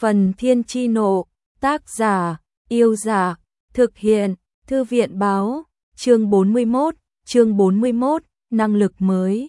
Phần Thiên Chi Nộ, tác giả, Yêu Giả, thực hiện, Thư viện Báo, chương 41, năng lực mới.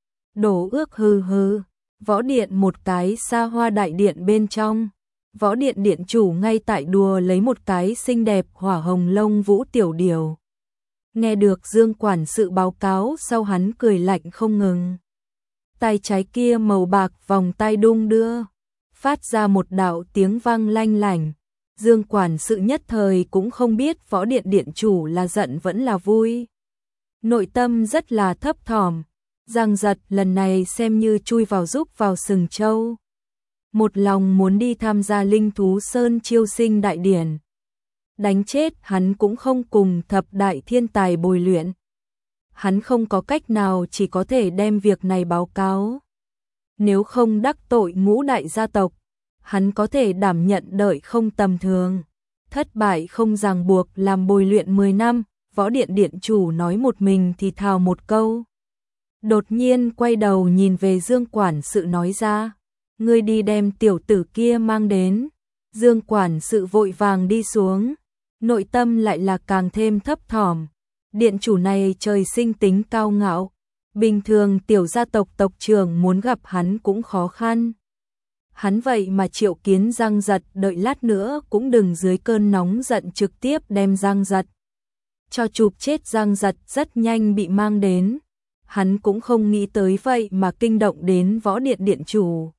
Đổ ước hừ hừ, võ điện một cái xa hoa đại điện bên trong. Võ điện điện chủ ngay tại đùa lấy một cái xinh đẹp hỏa hồng lông vũ tiểu điều. Nghe được Dương quản sự báo cáo sau hắn cười lạnh không ngừng. Tay trái kia màu bạc vòng tay đung đưa, phát ra một đạo tiếng vang lanh lảnh. Dương quản sự nhất thời cũng không biết võ điện điện chủ là giận vẫn là vui. Nội tâm rất là thấp thỏm, Giang Giật lần này xem như chui vào giúp vào sừng trâu. Một lòng muốn đi tham gia Linh Thú Sơn chiêu sinh đại điển. Đánh chết hắn cũng không cùng thập đại thiên tài bồi luyện. Hắn không có cách nào, chỉ có thể đem việc này báo cáo. Nếu không đắc tội ngũ đại gia tộc, hắn có thể đảm nhận đợi không tầm thường. Thất bại không ràng buộc làm bồi luyện 10 năm, võ điện điện chủ nói một mình thì thào một câu. Đột nhiên quay đầu nhìn về Dương quản sự nói ra, ngươi đi đem tiểu tử kia mang đến. Dương quản sự vội vàng đi xuống, nội tâm lại là càng thêm thấp thỏm. Điện chủ này trời sinh tính cao ngạo, bình thường tiểu gia tộc tộc trưởng muốn gặp hắn cũng khó khăn. Hắn vậy mà triệu kiến Giang Giật, đợi lát nữa cũng đừng dưới cơn nóng giận trực tiếp đem Giang Giật cho chụp chết. Giang Giật rất nhanh bị mang đến, hắn cũng không nghĩ tới vậy mà kinh động đến võ điện điện chủ.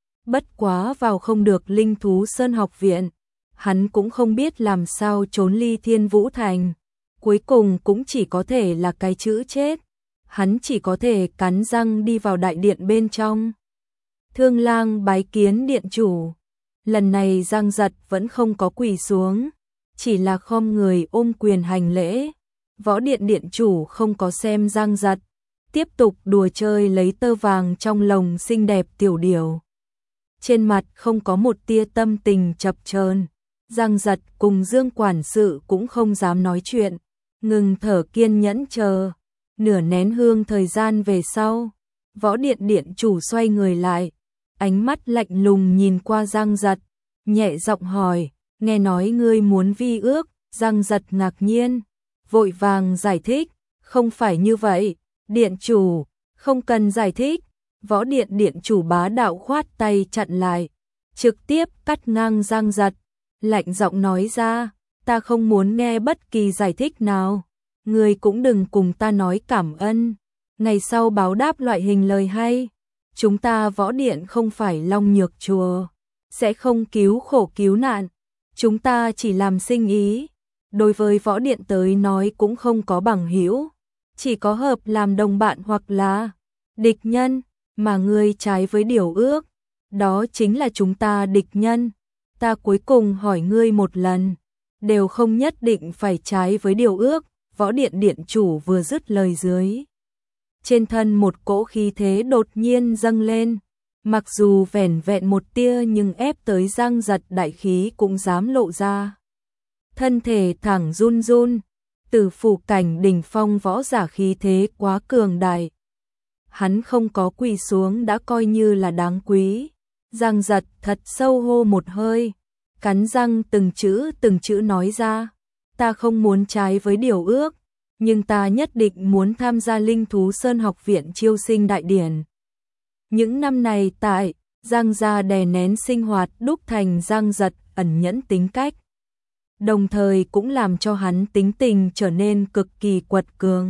Bất quá vào không được Linh Thú Sơn học viện, hắn cũng không biết làm sao trốn ly Thiên Vũ Thành. Cuối cùng cũng chỉ có thể là cái chữ chết, hắn chỉ có thể cắn răng đi vào đại điện bên trong. Thương Lang bái kiến điện chủ. Lần này Giang Giật vẫn không có quỳ xuống, chỉ là khom người ôm quyền hành lễ. Võ điện điện chủ không có xem Giang Giật, tiếp tục đùa chơi lấy tơ vàng trong lồng xinh đẹp tiểu điều. Trên mặt không có một tia tâm tình chập chờn. Giang Giật cùng Dương quản sự cũng không dám nói chuyện, ngừng thở kiên nhẫn chờ. Nửa nén hương thời gian về sau, võ điện điện chủ xoay người lại, ánh mắt lạnh lùng nhìn qua Giang Giật, nhẹ giọng hỏi, nghe nói ngươi muốn vi ước. Giang Giật ngạc nhiên, vội vàng giải thích, không phải như vậy, điện chủ, không cần giải thích. Võ điện điện chủ bá đạo khoát tay chặn lại, trực tiếp cắt ngang Giang Giật, lạnh giọng nói ra, ta không muốn nghe bất kỳ giải thích nào, ngươi cũng đừng cùng ta nói cảm ơn, ngày sau báo đáp loại hình lời hay. Chúng ta võ điện không phải Long Nhược chùa, sẽ không cứu khổ cứu nạn, chúng ta chỉ làm sinh ý. Đối với võ điện tới nói cũng không có bằng hữu, chỉ có hợp làm đồng bạn hoặc là địch nhân. Mà ngươi trái với điều ước, đó chính là chúng ta địch nhân. Ta cuối cùng hỏi ngươi một lần, đều không nhất định phải trái với điều ước. Võ điện điện chủ vừa dứt lời dưới, trên thân một cỗ khí thế đột nhiên dâng lên, mặc dù vẻn vẹn một tia nhưng ép tới Giang Giật đại khí cũng dám lộ ra. Thân thể thẳng run run, từ phủ cảnh đỉnh phong võ giả khí thế quá cường đại. Hắn không có quỳ xuống đã coi như là đáng quý. Giang Giật thật sâu hô một hơi, cắn răng từng chữ nói ra, ta không muốn trái với điều ước, nhưng ta nhất định muốn tham gia Linh Thú Sơn học viện chiêu sinh đại điển. Những năm này tại Giang gia đè nén sinh hoạt đúc thành Giang Giật ẩn nhẫn tính cách, đồng thời cũng làm cho hắn tính tình trở nên cực kỳ quật cường.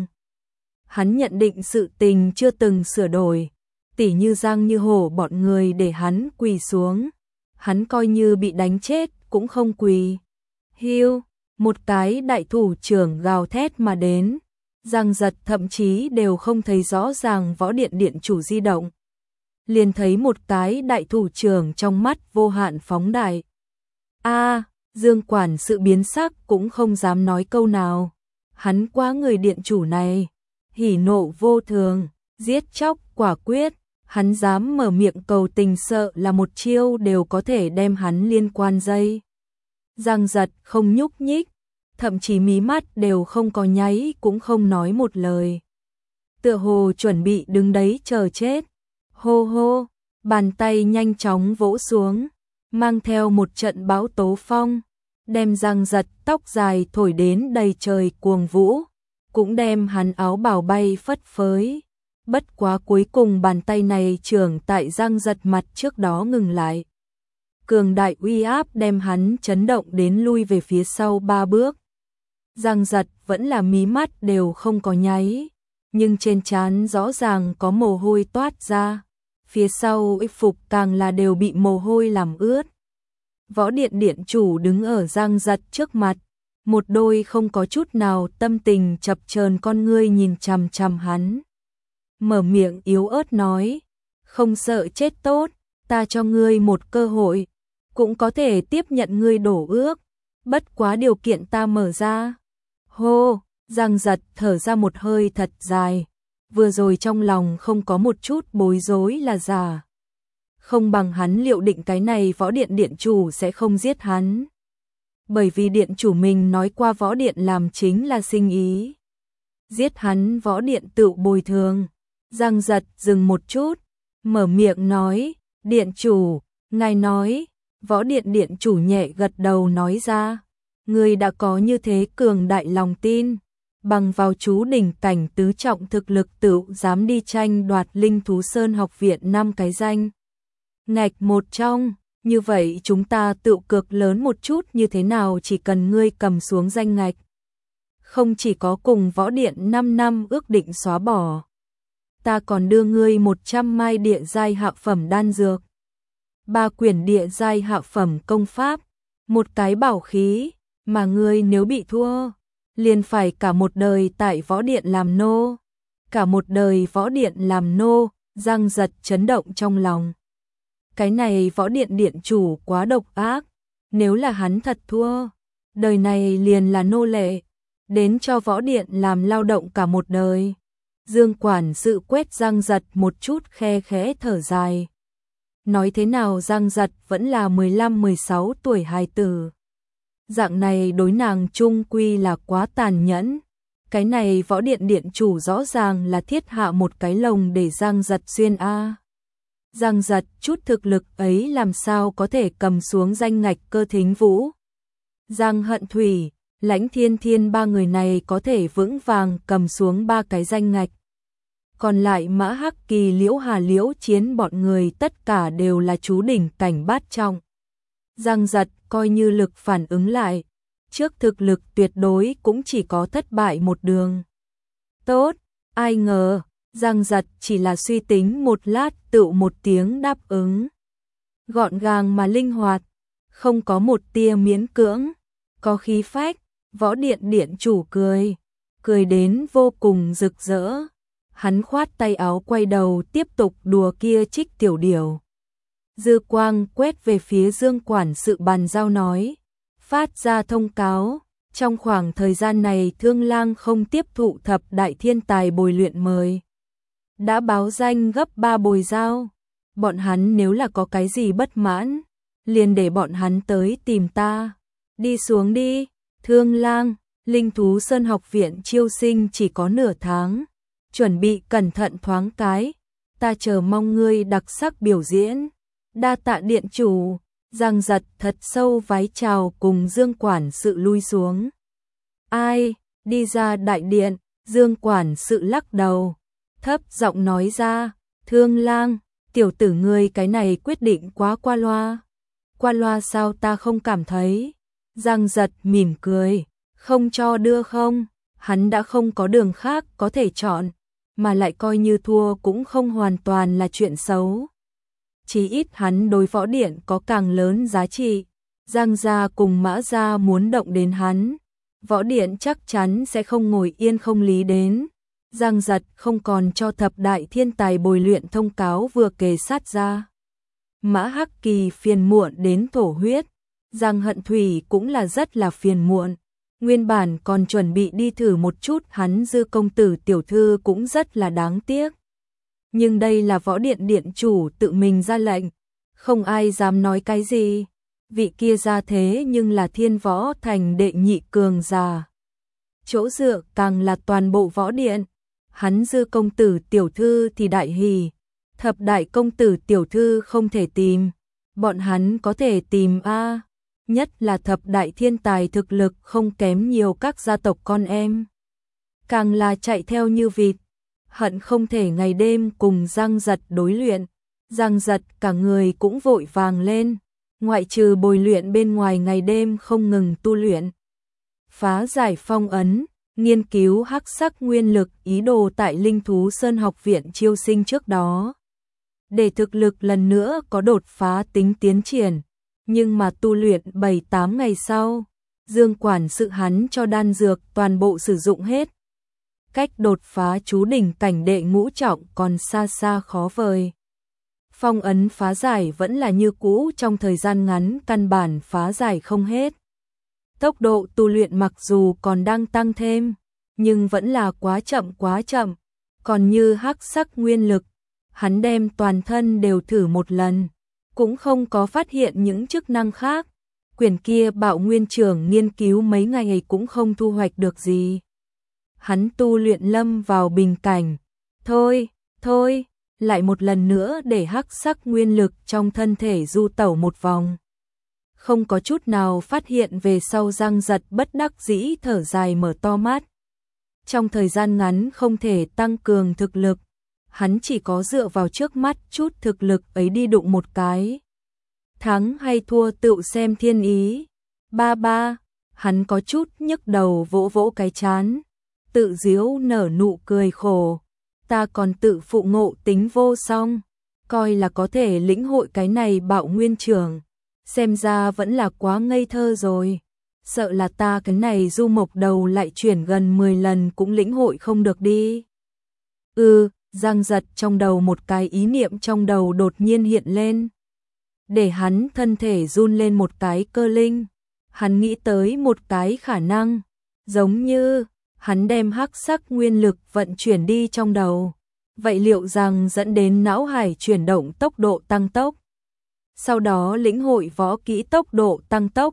Hắn nhận định sự tình chưa từng sửa đổi, tỉ như Giang Như Hổ bọn người để hắn quỳ xuống, hắn coi như bị đánh chết cũng không quỳ. Hiu, một cái đại thủ trưởng gào thét mà đến, Giang Giật thậm chí đều không thấy rõ ràng võ điện điện chủ di động, liền thấy một cái đại thủ trưởng trong mắt vô hạn phóng đại. Dương quản sự biến sắc cũng không dám nói câu nào, hắn quá người điện chủ này hỉ nộ vô thường, giết chóc quả quyết, hắn dám mở miệng cầu tình sợ là một chiêu đều có thể đem hắn liên quan dây. Giang Giật không nhúc nhích, thậm chí mí mắt đều không có nháy cũng không nói một lời. Tựa hồ chuẩn bị đứng đấy chờ chết. Hô hô, bàn tay nhanh chóng vỗ xuống, mang theo một trận bão tố phong, đem Giang Giật tóc dài thổi đến đầy trời cuồng vũ, cũng đem hắn áo bào bay phất phới. Bất quá cuối cùng bàn tay này trưởng tại Giang Giật mặt trước đó ngừng lại. Cường đại uy áp đem hắn chấn động đến lui về phía sau 3 bước. Giang Giật vẫn là mí mắt đều không có nháy, nhưng trên trán rõ ràng có mồ hôi toát ra, phía sau y phục càng là đều bị mồ hôi làm ướt. Võ điện điện chủ đứng ở Giang Giật trước mặt, một đôi không có chút nào tâm tình chập chờn con ngươi nhìn chằm chằm hắn. Mở miệng yếu ớt nói, không sợ chết tốt, ta cho ngươi một cơ hội, cũng có thể tiếp nhận ngươi đổ ước, bất quá điều kiện ta mở ra. Hô, Giang Giật thở ra một hơi thật dài, vừa rồi trong lòng không có một chút bối rối là giả. Không bằng hắn liệu định cái này võ điện điện chủ sẽ không giết hắn. Bởi vì điện chủ mình nói qua võ điện làm chính là sinh ý. Giết hắn võ điện tự bồi thường. Giang Giật dừng một chút, mở miệng nói, điện chủ, ngài nói, võ điện điện chủ nhẹ gật đầu nói ra, người đã có như thế cường đại lòng tin, bằng vào chú đỉnh cảnh tứ trọng thực lực tự dám đi tranh đoạt Linh Thú Sơn học viện 5 cái danh. Ngạch một trong, như vậy chúng ta tự cược lớn một chút như thế nào, chỉ cần ngươi cầm xuống danh ngạch. Không chỉ có cùng võ điện 5 năm ước định xóa bỏ, ta còn đưa ngươi 100 mai địa giai hạ phẩm đan dược, 3 quyển địa giai hạ phẩm công pháp, một cái bảo khí, mà ngươi nếu bị thua, liền phải cả một đời tại võ điện làm nô. Cả một đời võ điện làm nô, Giang Giật chấn động trong lòng. Cái này võ điện điện chủ quá độc ác, nếu là hắn thật thua, đời này liền là nô lệ, đến cho võ điện làm lao động cả một đời. Dương quản sự quét Giang Giật một chút, khe khẽ thở dài. Nói thế nào Giang Giật vẫn là 15-16 tuổi hài tử. Dạng này đối nàng chung quy là quá tàn nhẫn. Cái này võ điện điện chủ rõ ràng là thiết hạ một cái lồng để Giang Giật xuyên a. Giang Giật chút thực lực ấy làm sao có thể cầm xuống danh ngạch Cơ Thính Vũ. Giang Hận Thủy, Lãnh Thiên Thiên ba người này có thể vững vàng cầm xuống 3 cái danh ngạch. Còn lại Mã Hắc Kỳ, Liễu Hà, Liễu Chiến bọn người tất cả đều là chú đỉnh cảnh bát trọng. Giang Giật coi như lực phản ứng lại, trước thực lực tuyệt đối cũng chỉ có thất bại một đường. Tốt, ai ngờ, Giang Giật chỉ là suy tính một lát tự một tiếng đáp ứng. Gọn gàng mà linh hoạt, không có một tia miễn cưỡng, có khí phách, võ điện điện chủ cười đến vô cùng rực rỡ. Hắn khoát tay áo quay đầu tiếp tục đùa kia Trích Tiểu Điểu. Dư quang quét về phía Dương quản sự bàn giao nói, phát ra thông cáo, trong khoảng thời gian này Thương Lang không tiếp thụ thập đại thiên tài bồi luyện mời. Đã báo danh gấp 3 bồi giao, bọn hắn nếu là có cái gì bất mãn, liền để bọn hắn tới tìm ta. Đi xuống đi, Thương Lang, Linh Thú Sơn học viện chiêu sinh chỉ có nửa tháng, chuẩn bị cẩn thận thoáng cái, ta chờ mong ngươi đặc sắc biểu diễn. Đa tạ điện chủ. Giang Giật thật sâu vái chào cùng Dương quản sự lui xuống. Ai, đi ra đại điện, Dương quản sự lắc đầu, thấp giọng nói ra, Thương Lang, tiểu tử ngươi cái này quyết định quá qua loa. Qua loa sao, ta không cảm thấy. Giang Giật mỉm cười, không cho đưa không, hắn đã không có đường khác có thể chọn, mà lại coi như thua cũng không hoàn toàn là chuyện xấu. Chí ít hắn đối võ điện có càng lớn giá trị. Giang gia cùng Mã gia muốn động đến hắn, võ điện chắc chắn sẽ không ngồi yên không lý đến. Giang Giật không còn cho thập đại thiên tài bồi luyện thông cáo vừa kề sát ra. Mã Hắc Kỳ phiền muộn đến thổ huyết, Giang Hận Thủy cũng là rất là phiền muộn. Nguyên bản còn chuẩn bị đi thử một chút hắn Dư công tử tiểu thư cũng rất là đáng tiếc. Nhưng đây là võ điện điện chủ tự mình ra lệnh, không ai dám nói cái gì. Vị kia ra thế nhưng là Thiên Võ Thành đệ nhị cường giả. Chỗ dựa càng là toàn bộ võ điện. Hắn Dư công tử tiểu thư thì đại hỉ, thập đại công tử tiểu thư không thể tìm. bọn hắn có thể tìm a, nhất là thập đại thiên tài thực lực không kém nhiều các gia tộc con em. Càng là chạy theo như vịt, hận không thể ngày đêm cùng Giang Giật đối luyện. Giang Giật cả người cũng vội vàng lên, ngoại trừ bồi luyện bên ngoài ngày đêm không ngừng tu luyện. Phá giải phong ấn, nghiên cứu hắc sắc nguyên lực ý đồ tại Linh Thú Sơn học viện chiêu sinh trước đó. Để thực lực lần nữa có đột phá tính tiến triển, nhưng mà tu luyện 7-8 ngày sau, Dương quản sự hắn cho đan dược toàn bộ sử dụng hết. Cách đột phá chú đỉnh cảnh đệ ngũ trọng còn xa xa khó vời. Phong ấn phá giải vẫn là như cũ, trong thời gian ngắn căn bản phá giải không hết. Tốc độ tu luyện mặc dù còn đang tăng thêm, nhưng vẫn là quá chậm. Còn như hắc sắc nguyên lực, hắn đem toàn thân đều thử một lần, cũng không có phát hiện những chức năng khác. Quyển kia Bạo Nguyên Trưởng nghiên cứu mấy ngày cũng không thu hoạch được gì. Hắn tu luyện lâm vào bình cảnh. Thôi, lại một lần nữa để hắc sắc nguyên lực trong thân thể du tẩu một vòng. Không có chút nào phát hiện về sau, Giang Giật bất đắc dĩ thở dài mở to mắt. Trong thời gian ngắn không thể tăng cường thực lực, hắn chỉ có dựa vào trước mắt chút thực lực ấy đi đụng một cái. Thắng hay thua tự xem thiên ý. Ba, hắn có chút nhức đầu vỗ vỗ cái chán, tự giễu nở nụ cười khổ. Ta còn tự phụ ngộ tính vô song, coi là có thể lĩnh hội cái này Bạo Nguyên Trưởng, xem ra vẫn là quá ngây thơ rồi. Sợ là ta cái này du mộc đầu lại chuyển gần 10 lần cũng lĩnh hội không được đi. Giang Giật trong đầu một cái ý niệm trong đầu đột nhiên hiện lên, để hắn thân thể run lên một cái cơ linh. Hắn nghĩ tới một cái khả năng, giống như hắn đem hắc sắc nguyên lực vận chuyển đi trong đầu, vậy liệu rằng dẫn đến não hải chuyển động tốc độ tăng tốc, sau đó lĩnh hội võ kỹ tốc độ tăng tốc?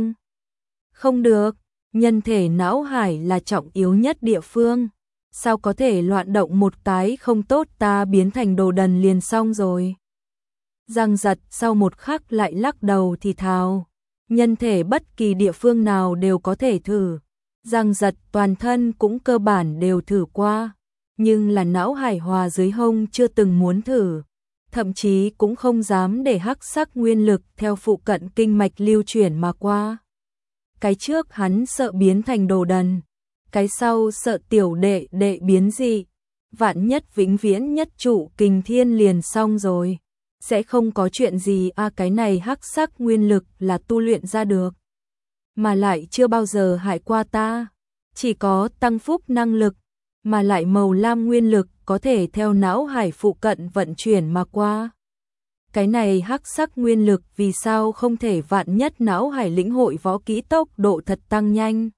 Không được, nhân thể não hải là trọng yếu nhất địa phương, sao có thể loạn động một cái không tốt ta biến thành đồ đần liền xong rồi. Giang Giật sau một khắc lại lắc đầu thì thào, nhân thể bất kỳ địa phương nào đều có thể thử. Giang Giật toàn thân cũng cơ bản đều thử qua, nhưng là não hải hòa dưới hông chưa từng muốn thử, thậm chí cũng không dám để hắc sắc nguyên lực theo phụ cận kinh mạch lưu chuyển mà qua. Cái trước hắn sợ biến thành đồ đần, cái sau sợ tiểu đệ đệ biến dị, vạn nhất vĩnh viễn nhất trụ kình thiên liền xong rồi, sẽ không có chuyện gì. Cái này hắc sắc nguyên lực là tu luyện ra được, mà lại chưa bao giờ hại qua ta, chỉ có tăng phúc năng lực, mà lại màu lam nguyên lực có thể theo não hải phụ cận vận chuyển mà qua. Cái này hắc sắc nguyên lực vì sao không thể vạn nhất não hải lĩnh hội võ kỹ tốc độ thật tăng nhanh?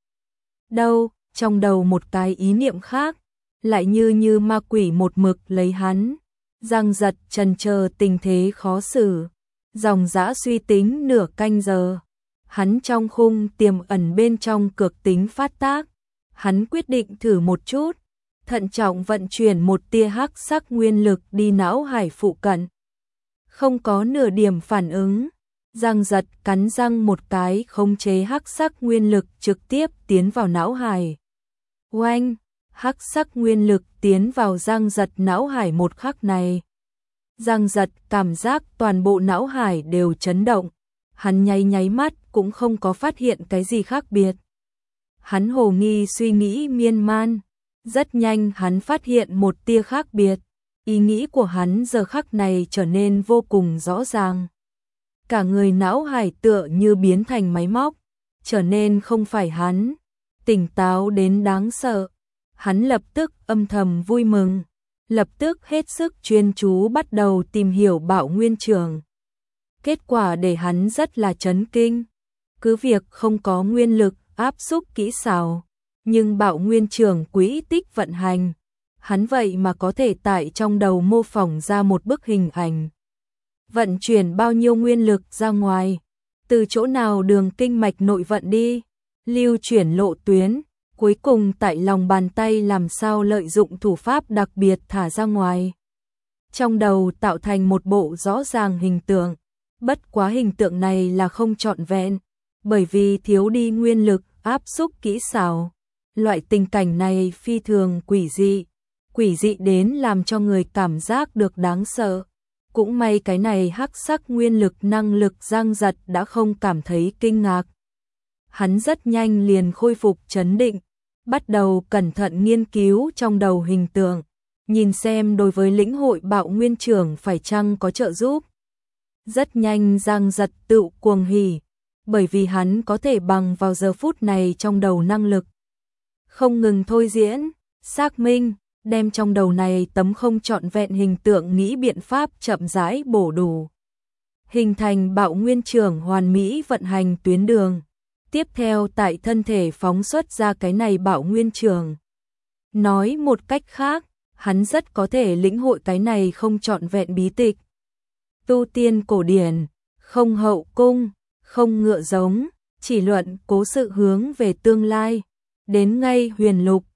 Đâu, trong đầu một cái ý niệm khác, lại như ma quỷ một mực lấy hắn. Giang Giật trần chờ tình thế khó xử, dòng dã suy tính nửa canh giờ. Hắn trong khung tiềm ẩn bên trong cực tính phát tác, hắn quyết định thử một chút, thận trọng vận chuyển một tia hắc sắc nguyên lực đi não hải phụ cận. Không có nửa điểm phản ứng, Giang Giật cắn răng một cái khống chế hắc sắc nguyên lực trực tiếp tiến vào não hải. Oanh, hắc sắc nguyên lực tiến vào Giang Giật não hải một khắc này. Giang Giật cảm giác toàn bộ não hải đều chấn động, hắn nháy mắt cũng không có phát hiện cái gì khác biệt. Hắn hồ nghi suy nghĩ miên man, rất nhanh hắn phát hiện một tia khác biệt. Ý nghĩ của hắn giờ khắc này trở nên vô cùng rõ ràng. Cả người não hải tựa như biến thành máy móc, trở nên không phải hắn, tỉnh táo đến đáng sợ. Hắn lập tức âm thầm vui mừng, lập tức hết sức chuyên chú bắt đầu tìm hiểu Bạo Nguyên Trưởng. Kết quả để hắn rất là chấn kinh. Cứ việc không có nguyên lực áp xúc kỹ xảo, nhưng Bạo Nguyên Trưởng quỹ tích vận hành, hắn vậy mà có thể tại trong đầu mô phỏng ra một bức hình ảnh. Vận chuyển bao nhiêu nguyên lực ra ngoài, từ chỗ nào đường kinh mạch nội vận đi, lưu chuyển lộ tuyến, cuối cùng tại lòng bàn tay làm sao lợi dụng thủ pháp đặc biệt thả ra ngoài. Trong đầu tạo thành một bộ rõ ràng hình tượng, Bất quá hình tượng này là không trọn vẹn, bởi vì thiếu đi nguyên lực áp xúc kỹ xảo. Loại tình cảnh này phi thường quỷ dị đến làm cho người cảm giác được đáng sợ. Cũng may cái này hắc sắc nguyên lực năng lực Giang Giật đã không cảm thấy kinh ngạc. Hắn rất nhanh liền khôi phục trấn định, bắt đầu cẩn thận nghiên cứu trong đầu hình tượng, nhìn xem đối với lĩnh hội bạo nguyên trưởng phải chăng có trợ giúp. Rất nhanh Giang Giật tự cuồng hỉ, bởi vì hắn có thể bằng vào giờ phút này trong đầu năng lực. Không ngừng thôi diễn, xác minh, đem trong đầu này tấm không trọn vẹn hình tượng nghĩ biện pháp chậm rãi bổ đủ. Hình thành bạo nguyên trưởng hoàn mỹ vận hành tuyến đường. Tiếp theo tại thân thể phóng xuất ra cái này bạo nguyên trưởng. Nói một cách khác, hắn rất có thể lĩnh hội cái này không trọn vẹn bí tịch. Tu tiên cổ điển, không hậu cung, không ngựa giống, chỉ luận cố sự hướng về tương lai. Đến ngay huyền lục,